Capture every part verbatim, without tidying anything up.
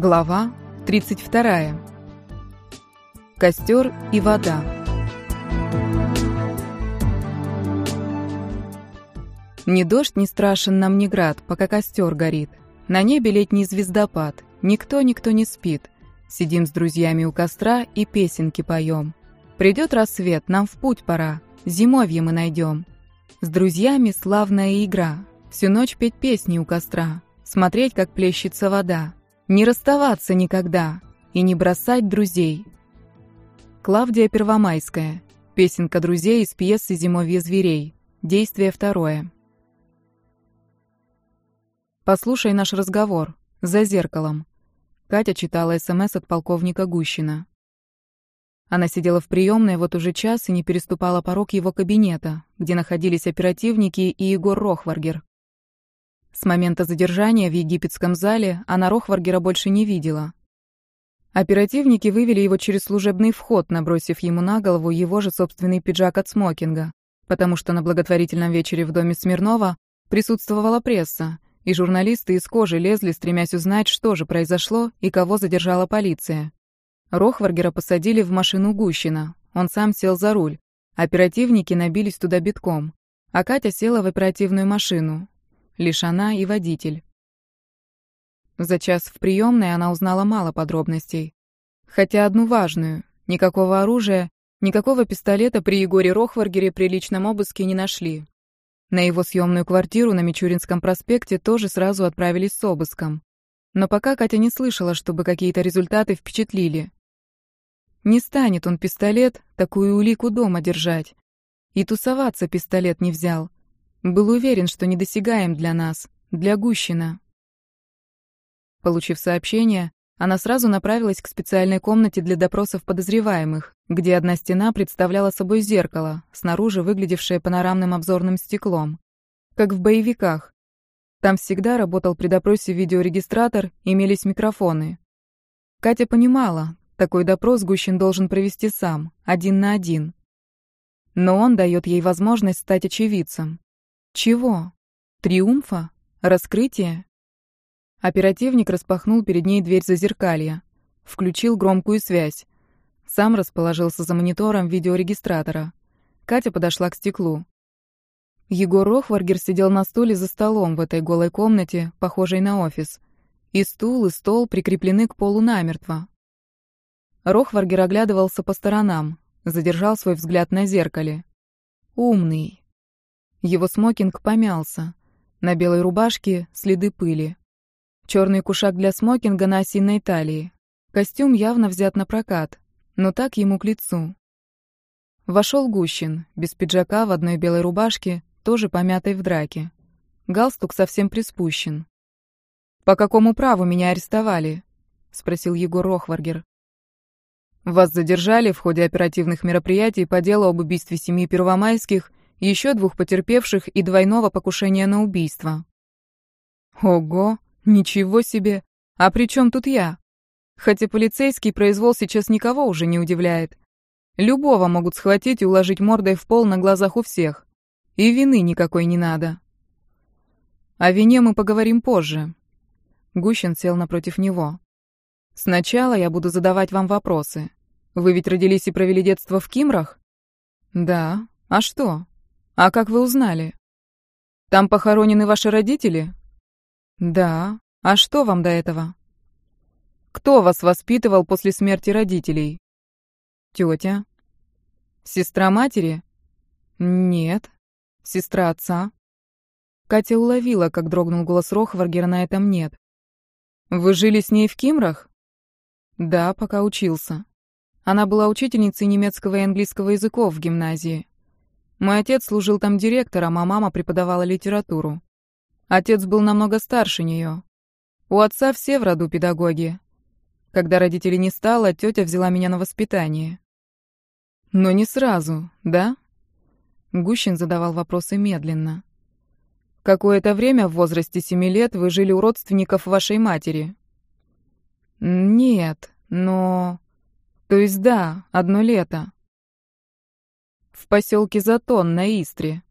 Глава тридцать вторая. Костер и вода. Ни дождь не страшен нам, ни град, пока костер горит. На небе летний звездопад, никто-никто не спит. Сидим с друзьями у костра и песенки поем. Придет рассвет, нам в путь пора, зимовье мы найдем. С друзьями славная игра, всю ночь петь песни у костра, смотреть, как плещется вода. Не расставаться никогда и не бросать друзей. Клавдия Первомайская. Песенка друзей из пьесы «Зимовье зверей». Действие второе. Послушай наш разговор. За зеркалом. Катя читала СМС от полковника Гущина. Она сидела в приемной вот уже час и не переступала порог его кабинета, где находились оперативники и Егор Рохваргер. С момента задержания в египетском зале она Рохваргера больше не видела. Оперативники вывели его через служебный вход, набросив ему на голову его же собственный пиджак от смокинга, потому что на благотворительном вечере в доме Смирнова присутствовала пресса, и журналисты из кожи лезли, стремясь узнать, что же произошло и кого задержала полиция. Рохваргера посадили в машину Гущина, он сам сел за руль, оперативники набились туда битком, а Катя села в оперативную машину. Лишь она и водитель. За час в приемной она узнала мало подробностей. Хотя одну важную. Никакого оружия, никакого пистолета при Егоре Рохваргере при личном обыске не нашли. На его съемную квартиру на Мичуринском проспекте тоже сразу отправились с обыском. Но пока Катя не слышала, чтобы какие-то результаты впечатлили. Не станет он пистолет, такую улику дома держать. И тусоваться пистолет не взял. Был уверен, что недосягаем для нас, для Гущина. Получив сообщение, она сразу направилась к специальной комнате для допросов подозреваемых, где одна стена представляла собой зеркало, снаружи выглядевшее панорамным обзорным стеклом. Как в боевиках. Там всегда работал при допросе видеорегистратор, имелись микрофоны. Катя понимала, такой допрос Гущин должен провести сам, один на один. Но он дает ей возможность стать очевидцем. Чего? Триумфа? Раскрытия? Оперативник распахнул перед ней дверь зазеркалья. Включил громкую связь. Сам расположился за монитором видеорегистратора. Катя подошла к стеклу. Егор Рохваргер сидел на стуле за столом в этой голой комнате, похожей на офис. И стул, и стол прикреплены к полу намертво. Рохваргер оглядывался по сторонам, задержал свой взгляд на зеркале. Умный. Его смокинг помялся. На белой рубашке следы пыли. Черный кушак для смокинга на осиной талии. Костюм явно взят на прокат, но так ему к лицу. Вошел Гущин, без пиджака, в одной белой рубашке, тоже помятой в драке. Галстук совсем приспущен. «По какому праву меня арестовали?» — спросил Егор Рохваргер. «Вас задержали в ходе оперативных мероприятий по делу об убийстве семьи Первомайских, еще двух потерпевших и двойного покушения на убийство». «Ого, ничего себе! А при чем тут я? Хотя полицейский произвол сейчас никого уже не удивляет. Любого могут схватить и уложить мордой в пол на глазах у всех. И вины никакой не надо. О вине мы поговорим позже». Гущин сел напротив него. «Сначала я буду задавать вам вопросы. Вы ведь родились и провели детство в Кимрах?» «Да. А что? А как вы узнали? Там похоронены ваши родители?» «Да. А что вам до этого?» «Кто вас воспитывал после смерти родителей?» «Тетя». «Сестра матери?» «Нет. Сестра отца». Катя уловила, как дрогнул голос Рохваргера на этом «нет». «Вы жили с ней в Кимрах?» «Да, пока учился. Она была учительницей немецкого и английского языков в гимназии. Мой отец служил там директором, а мама преподавала литературу. Отец был намного старше нее. У отца все в роду педагоги. Когда родителей не стало, тетя взяла меня на воспитание». «Но не сразу, да?» Гущин задавал вопросы медленно. «Какое-то время в возрасте семи лет вы жили у родственников вашей матери?» «Нет, но... То есть да, одно лето». «В поселке Затон на Истре».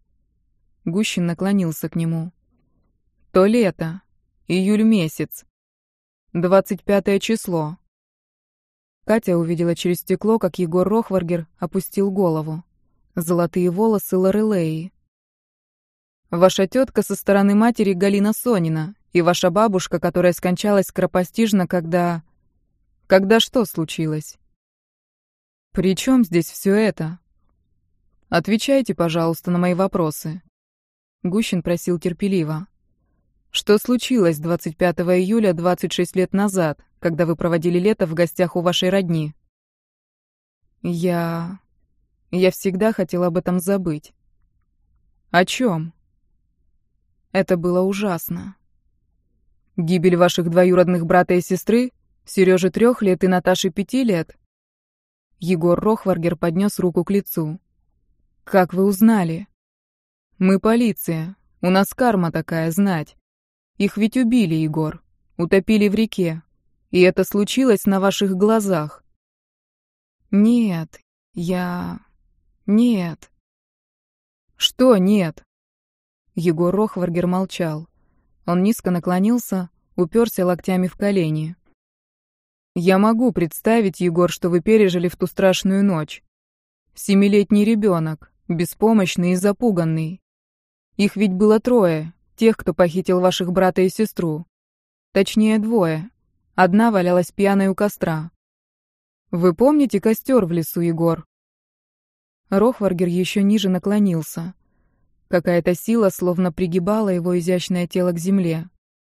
Гущин наклонился к нему. «То лето, июль месяц. двадцать пятое число. Катя увидела через стекло, как Егор Рохваргер опустил голову. Золотые волосы Лорелеи. Ваша тетка со стороны матери Галина Сонина и ваша бабушка, которая скончалась скоропостижно, когда... Когда что случилось? При чем здесь все это? Отвечайте, пожалуйста, на мои вопросы. Гущин просил терпеливо. Что случилось двадцать пятого июля двадцать шесть лет назад, когда вы проводили лето в гостях у вашей родни? Я... Я всегда хотел об этом забыть. О чем? Это было ужасно. Гибель ваших двоюродных брата и сестры? Серёжи трех лет и Наташи пяти лет? Егор Рохваргер поднес руку к лицу. Как вы узнали? Мы полиция. У нас карма такая, знать. Их ведь убили, Егор. Утопили в реке. И это случилось на ваших глазах. Нет, я... Нет. Что нет? Егор Рохваргер молчал. Он низко наклонился, уперся локтями в колени. Я могу представить, Егор, что вы пережили в ту страшную ночь. Семилетний ребенок, беспомощный и запуганный. Их ведь было трое, тех, кто похитил ваших брата и сестру. Точнее, двое. Одна валялась пьяной у костра. Вы помните костер в лесу, Егор? Рохваргер еще ниже наклонился. Какая-то сила словно пригибала его изящное тело к земле.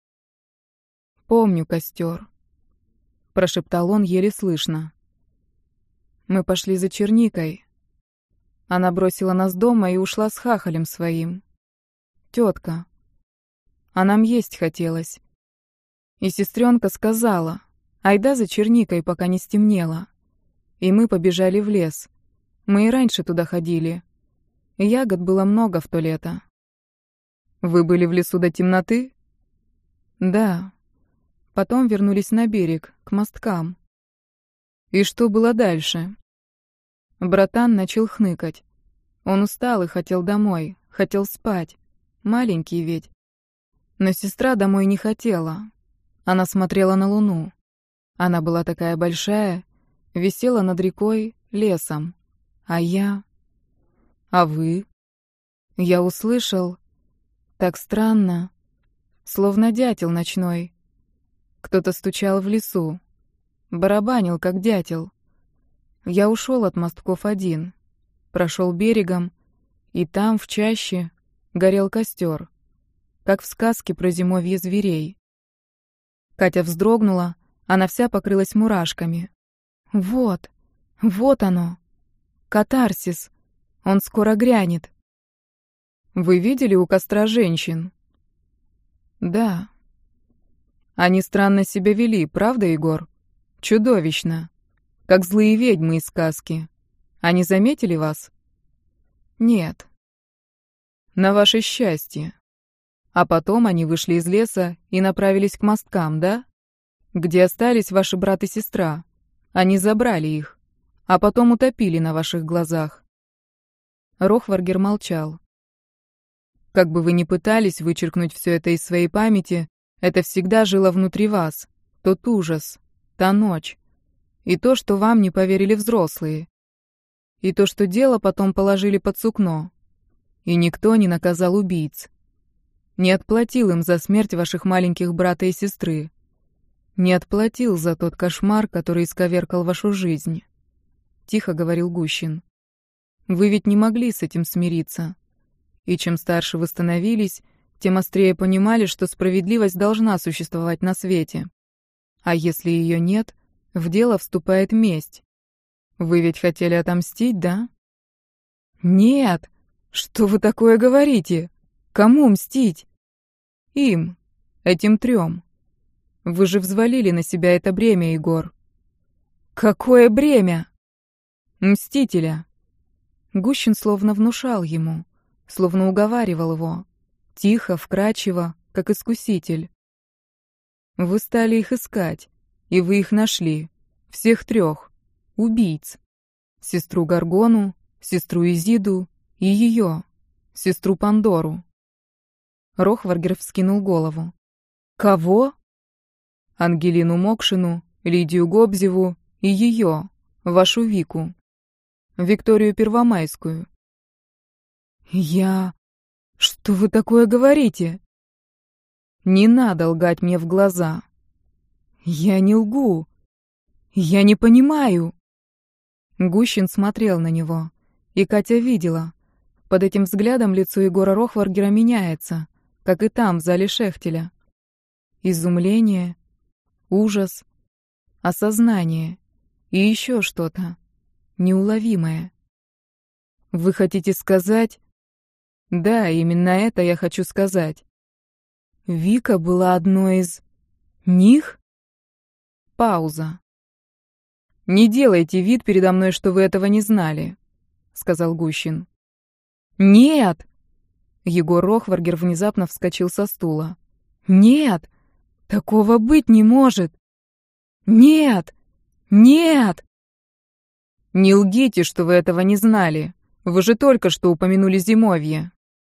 «Помню костер», — прошептал он еле слышно. «Мы пошли за черникой. Она бросила нас дома и ушла с хахалем своим. Тетка. А нам есть хотелось. И сестренка сказала, айда за черникой, пока не стемнело. И мы побежали в лес. Мы и раньше туда ходили. Ягод было много в то лето». «Вы были в лесу до темноты?» «Да. Потом вернулись на берег, к мосткам». «И что было дальше?» Братан начал хныкать. Он устал и хотел домой, хотел спать. Маленький ведь. Но сестра домой не хотела. Она смотрела на луну. Она была такая большая, висела над рекой, лесом. А я... А вы? Я услышал... Так странно. Словно дятел ночной. Кто-то стучал в лесу. Барабанил, как дятел. Я ушел от мостков один. Прошел берегом. И там, в чаще, горел костер. Как в сказке про зимовье зверей. Катя вздрогнула. Она вся покрылась мурашками. Вот. Вот оно. Катарсис. Он скоро грянет. Вы видели у костра женщин? Да. Они странно себя вели, правда, Егор? Чудовищно. Как злые ведьмы из сказки. Они заметили вас? Нет. На ваше счастье. А потом они вышли из леса и направились к мосткам, да? Где остались ваши брат и сестра. Они забрали их, а потом утопили на ваших глазах. Рохваргер молчал. Как бы вы ни пытались вычеркнуть все это из своей памяти, это всегда жило внутри вас. Тот ужас, та ночь. И то, что вам не поверили взрослые. И то, что дело потом положили под сукно. И никто не наказал убийц. Не отплатил им за смерть ваших маленьких брата и сестры. Не отплатил за тот кошмар, который исковеркал вашу жизнь. Тихо говорил Гущин. Вы ведь не могли с этим смириться. И чем старше вы становились, тем острее понимали, что справедливость должна существовать на свете. А если ее нет, в дело вступает месть. Вы ведь хотели отомстить, да? Нет! Что вы такое говорите? Кому мстить? Им, этим трем. Вы же взвалили на себя это бремя, Егор. Какое бремя? Мстителя. Гущин словно внушал ему, словно уговаривал его. Тихо, вкрадчиво, как искуситель. Вы стали их искать, и вы их нашли. Всех трех. Убийц. Сестру Гаргону, сестру Изиду и ее, сестру Пандору. Рохваргер вскинул голову. Кого? Ангелину Мокшину, Лидию Гобзеву и ее, вашу Вику. Викторию Первомайскую. Я... Что вы такое говорите? Не надо лгать мне в глаза. Я не лгу. Я не понимаю. Гущин смотрел на него, и Катя видела. Под этим взглядом лицо Егора Рохваргера меняется, как и там, в зале Шехтеля. Изумление, ужас, осознание и еще что-то неуловимое. Вы хотите сказать... Да, именно это я хочу сказать. Вика была одной из... них? Пауза. «Не делайте вид передо мной, что вы этого не знали», — сказал Гущин. «Нет!» Егор Рохваргер внезапно вскочил со стула. «Нет! Такого быть не может! Нет! Нет!» «Не лгите, что вы этого не знали. Вы же только что упомянули Зимовье».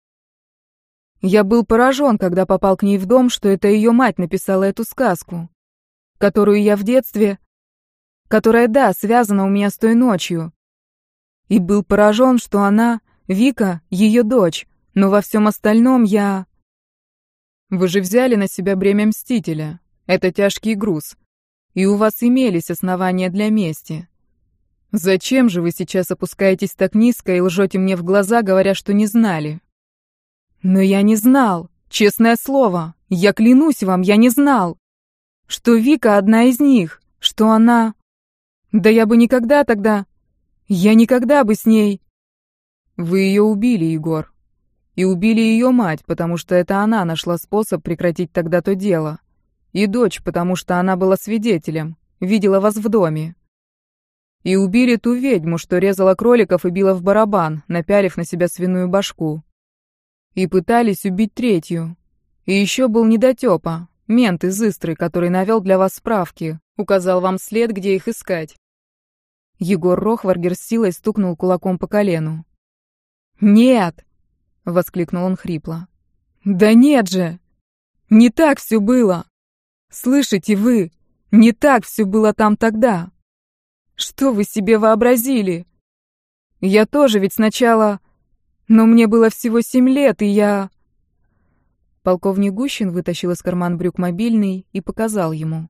Я был поражен, когда попал к ней в дом, что это ее мать написала эту сказку, которую я в детстве... которая, да, связана у меня с той ночью. И был поражен, что она, Вика, ее дочь, но во всем остальном я... Вы же взяли на себя бремя мстителя. Это тяжкий груз. И у вас имелись основания для мести. Зачем же вы сейчас опускаетесь так низко и лжете мне в глаза, говоря, что не знали? Но я не знал, честное слово, я клянусь вам, я не знал, что Вика одна из них, что она... Да я бы никогда тогда... Я никогда бы с ней... Вы ее убили, Егор. И убили ее мать, потому что это она нашла способ прекратить тогда то дело. И дочь, потому что она была свидетелем, видела вас в доме. И убили ту ведьму, что резала кроликов и била в барабан, напялив на себя свиную башку. И пытались убить третью. И еще был недотепа, мент из Истры, который навел для вас справки, указал вам след, где их искать. Егор Рохваргер с силой стукнул кулаком по колену. «Нет!» — воскликнул он хрипло. «Да нет же! Не так все было! Слышите вы, не так все было там тогда! Что вы себе вообразили? Я тоже ведь сначала... Но мне было всего семь лет, и я...» Полковник Гущин вытащил из кармана брюк мобильный и показал ему.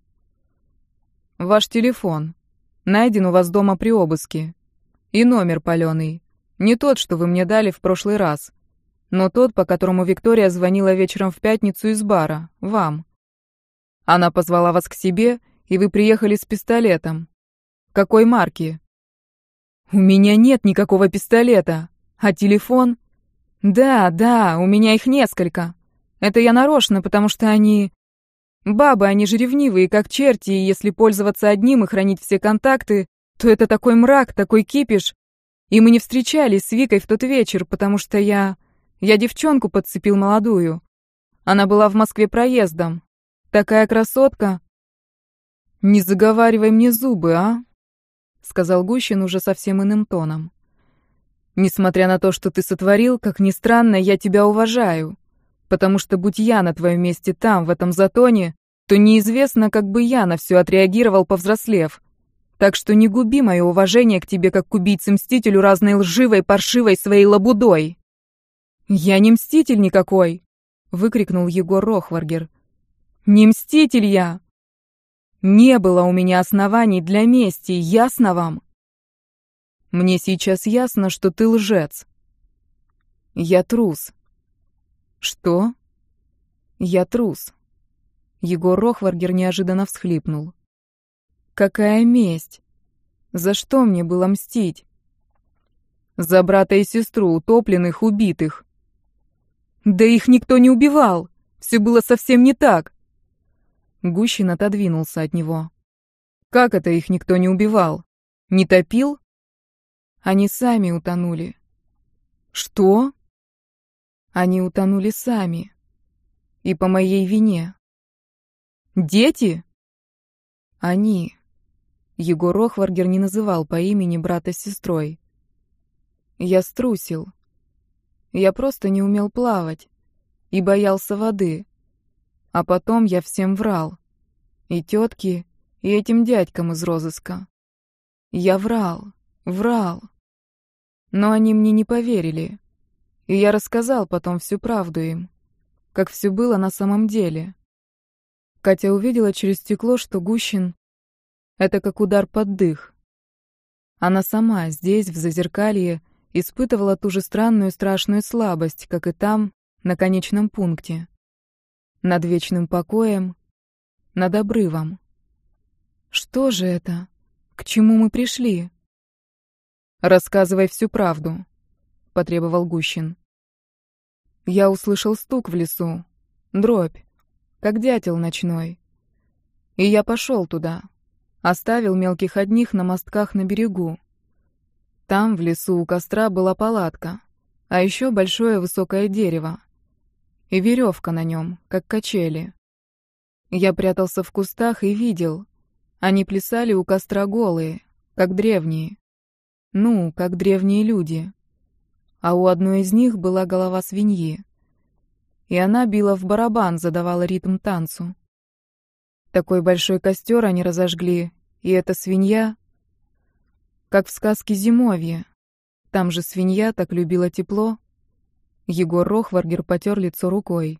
«Ваш телефон. Найден у вас дома при обыске. И номер палёный. Не тот, что вы мне дали в прошлый раз, но тот, по которому Виктория звонила вечером в пятницу из бара, вам. Она позвала вас к себе, и вы приехали с пистолетом. Какой марки?» «У меня нет никакого пистолета. А телефон? Да, да, у меня их несколько. Это я нарочно, потому что они... Бабы, они же ревнивые, как черти, и если пользоваться одним и хранить все контакты, то это такой мрак, такой кипиш. И мы не встречались с Викой в тот вечер, потому что я... Я девчонку подцепил молодую. Она была в Москве проездом. Такая красотка. «Не заговаривай мне зубы, а?» — сказал Гущин уже совсем иным тоном. «Несмотря на то, что ты сотворил, как ни странно, я тебя уважаю. Потому что, будь я на твоем месте там, в этом затоне, то неизвестно, как бы я на все отреагировал, повзрослев. Так что не губи мое уважение к тебе, как к убийце-мстителю разной лживой, паршивой своей лабудой». «Я не мститель никакой!» — выкрикнул Егор Рохваргер. «Не мститель я! Не было у меня оснований для мести, ясно вам? Мне сейчас ясно, что ты лжец. Я трус». «Что?» «Я трус». Егор Рохваргер неожиданно всхлипнул. «Какая месть? За что мне было мстить?» «За брата и сестру, утопленных, убитых». «Да их никто не убивал! Все было совсем не так!» Гущин отодвинулся от него. «Как это их никто не убивал? Не топил?» «Они сами утонули». «Что?» «Они утонули сами. И по моей вине». «Дети?» «Они». Егор Рохваргер не называл по имени брата с сестрой. «Я струсил. Я просто не умел плавать и боялся воды. А потом я всем врал. и тетке, и этим дядькам из розыска. Я врал, врал. Но они мне не поверили. И я рассказал потом всю правду им, как все было на самом деле. Катя увидела через стекло, что Гущин — это как удар под дых. Она сама здесь, в Зазеркалье, испытывала ту же странную страшную слабость, как и там, на конечном пункте. Над вечным покоем, над обрывом. Что же это? К чему мы пришли? «Рассказывай всю правду», — потребовал Гущин. Я услышал стук в лесу, дробь, как дятел ночной. И я пошел туда, оставил мелких одних на мостках на берегу. Там, в лесу у костра, была палатка, а еще большое высокое дерево. И веревка на нем, как качели. Я прятался в кустах и видел. Они плясали у костра голые, как древние. Ну, как древние люди. А у одной из них была голова свиньи. И она била в барабан, задавала ритм танцу. Такой большой костер они разожгли, и эта свинья... Как в сказке «Зимовье». Там же свинья так любила тепло. Егор Рохваргер потер лицо рукой.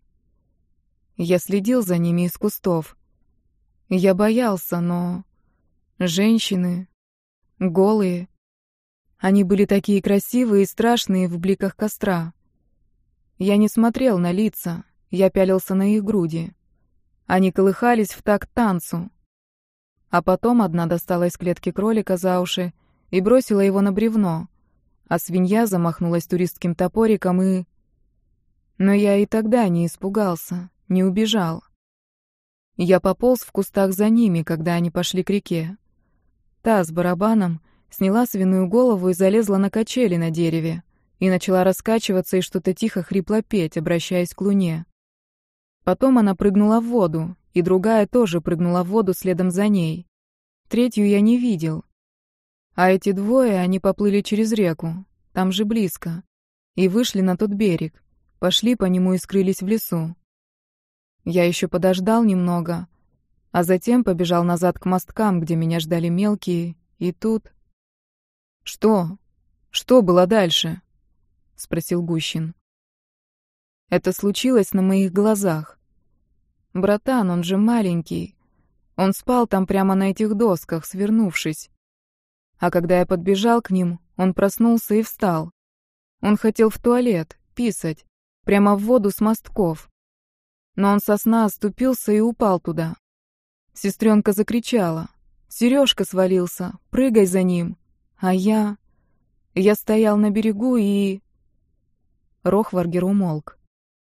Я следил за ними из кустов. Я боялся, но... Женщины... Голые... Они были такие красивые и страшные в бликах костра. Я не смотрел на лица, я пялился на их груди. Они колыхались в такт танцу. А потом одна достала из клетки кролика за уши и бросила его на бревно, а свинья замахнулась туристским топориком и... Но я и тогда не испугался, не убежал. Я пополз в кустах за ними, когда они пошли к реке. Та с барабаном сняла свиную голову и залезла на качели на дереве, и начала раскачиваться и что-то тихо хрипло петь, обращаясь к луне. Потом она прыгнула в воду, и другая тоже прыгнула в воду следом за ней. Третью я не видел. А эти двое, они поплыли через реку, там же близко, и вышли на тот берег, пошли по нему и скрылись в лесу. Я еще подождал немного, а затем побежал назад к мосткам, где меня ждали мелкие, и тут... «Что? Что было дальше?» — спросил Гущин. «Это случилось на моих глазах. Братан, он же маленький. Он спал там прямо на этих досках, свернувшись. А когда я подбежал к ним, он проснулся и встал. Он хотел в туалет, писать, прямо в воду с мостков. Но он со сна оступился и упал туда. Сестренка закричала. Сережка свалился, прыгай за ним. А я... Я стоял на берегу и... Рохваргер умолк.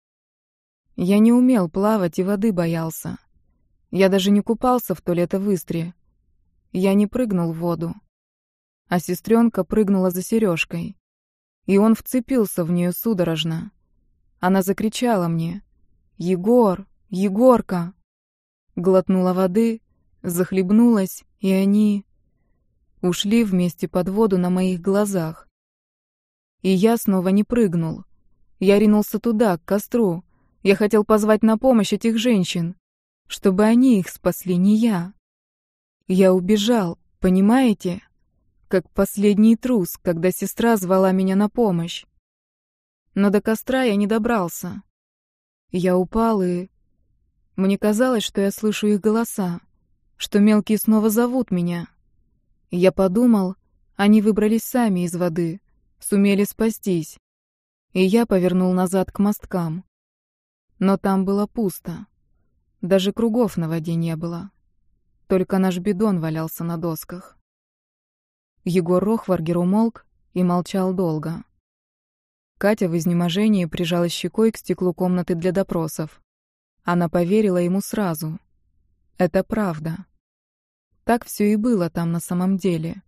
Я не умел плавать и воды боялся. Я даже не купался в туалета в Истре. Я не прыгнул в воду. А сестренка прыгнула за Сережкой. И он вцепился в нее судорожно. Она закричала мне: «Егор! Егорка!» Глотнула воды, захлебнулась, и они... ушли вместе под воду на моих глазах. И я снова не прыгнул. Я ринулся туда, к костру. Я хотел позвать на помощь этих женщин, чтобы они их спасли, не я. Я убежал, понимаете? Как последний трус, когда сестра звала меня на помощь. Но до костра я не добрался. Я упал и... Мне казалось, что я слышу их голоса, что мелкие снова зовут меня. Я подумал, они выбрались сами из воды, сумели спастись. И я повернул назад к мосткам. Но там было пусто. Даже кругов на воде не было. Только наш бидон валялся на досках. Егор Рохваргер умолк и молчал долго. Катя в изнеможении прижалась щекой к стеклу комнаты для допросов. Она поверила ему сразу. Это правда. Так все и было там на самом деле.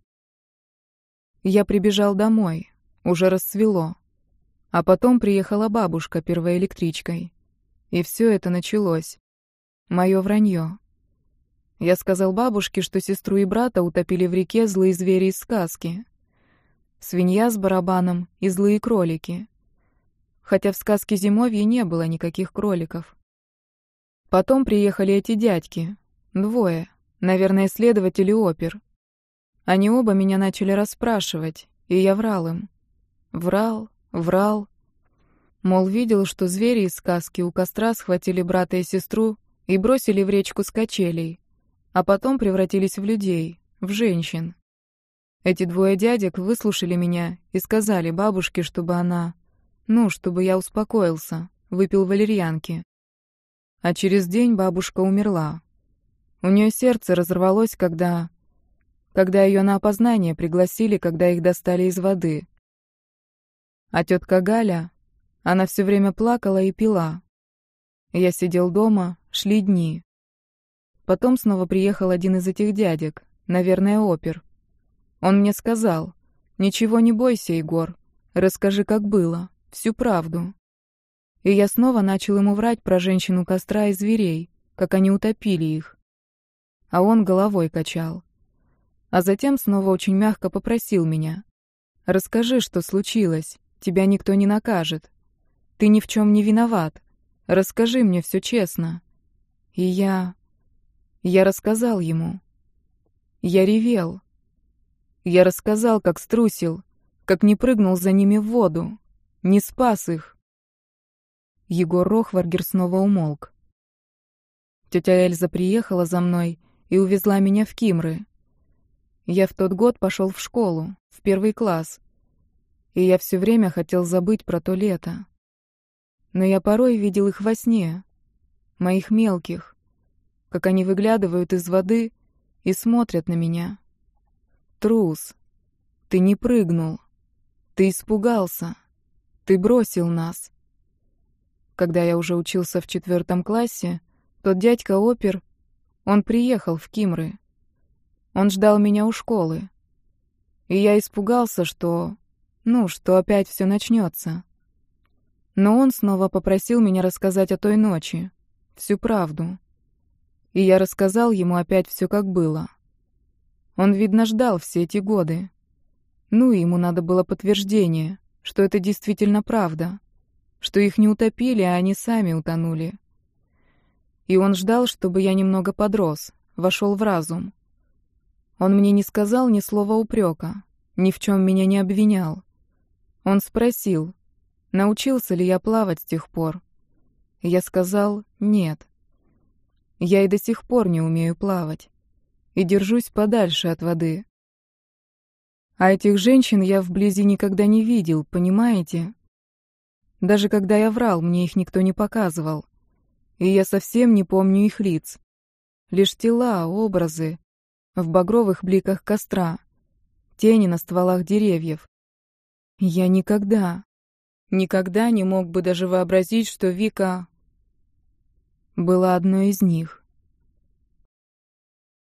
Я прибежал домой, уже рассвело. А потом приехала бабушка первой электричкой. И все это началось. Мое вранье. Я сказал бабушке, что сестру и брата утопили в реке злые звери из сказки. Свинья с барабаном и злые кролики. Хотя в сказке «Зимовье» не было никаких кроликов. Потом приехали эти дядьки. Двое. Наверное, следователь и опер. Они оба меня начали расспрашивать, и я врал им. Врал, врал. Мол, видел, что звери из сказки у костра схватили брата и сестру и бросили в речку с качелей, а потом превратились в людей, в женщин. Эти двое дядек выслушали меня и сказали бабушке, чтобы она... Ну, чтобы я успокоился, выпил валерьянки. А через день бабушка умерла. У нее сердце разорвалось, когда... Когда ее на опознание пригласили, когда их достали из воды. А тетка Галя, она все время плакала и пила. Я сидел дома, шли дни. Потом снова приехал один из этих дядек, наверное, опер. Он мне сказал: «Ничего не бойся, Егор, расскажи, как было, всю правду». И я снова начал ему врать про женщину костра и зверей, как они утопили их. А он головой качал. А затем снова очень мягко попросил меня: «Расскажи, что случилось, тебя никто не накажет. Ты ни в чем не виноват. Расскажи мне все честно». И я... Я рассказал ему. Я ревел. Я рассказал, как струсил, как не прыгнул за ними в воду, не спас их. Егор Рохваргер снова умолк. Тетя Эльза приехала за мной и увезла меня в Кимры. Я в тот год пошел в школу, в первый класс, и я все время хотел забыть про то лето. Но я порой видел их во сне, моих мелких, как они выглядывают из воды и смотрят на меня. Трус, ты не прыгнул, ты испугался, ты бросил нас. Когда я уже учился в четвертом классе, тот дядька-опер, он приехал в Кимры. Он ждал меня у школы. И я испугался, что... Ну, что опять все начнется. Но он снова попросил меня рассказать о той ночи, всю правду. И я рассказал ему опять все, как было. Он, видно, ждал все эти годы. Ну, и ему надо было подтверждение, что это действительно правда, что их не утопили, а они сами утонули. И он ждал, чтобы я немного подрос, вошел в разум. Он мне не сказал ни слова упрека, ни в чем меня не обвинял. Он спросил, научился ли я плавать с тех пор. Я сказал: нет. Я и до сих пор не умею плавать. И держусь подальше от воды. А этих женщин я вблизи никогда не видел, понимаете? Даже когда я врал, мне их никто не показывал. И я совсем не помню их лиц. Лишь тела, образы, в багровых бликах костра, тени на стволах деревьев. Я никогда, никогда не мог бы даже вообразить, что Вика была одной из них.